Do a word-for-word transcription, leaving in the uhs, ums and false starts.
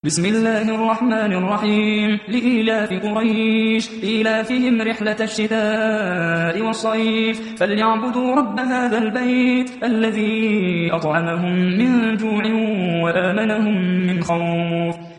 بسم الله الرحمن الرحيم لإيلاف قريش إيلافهم رحلة الشتاء والصيف فليعبدوا رب هذا البيت الذي أطعمهم من جوع وآمنهم من خوف.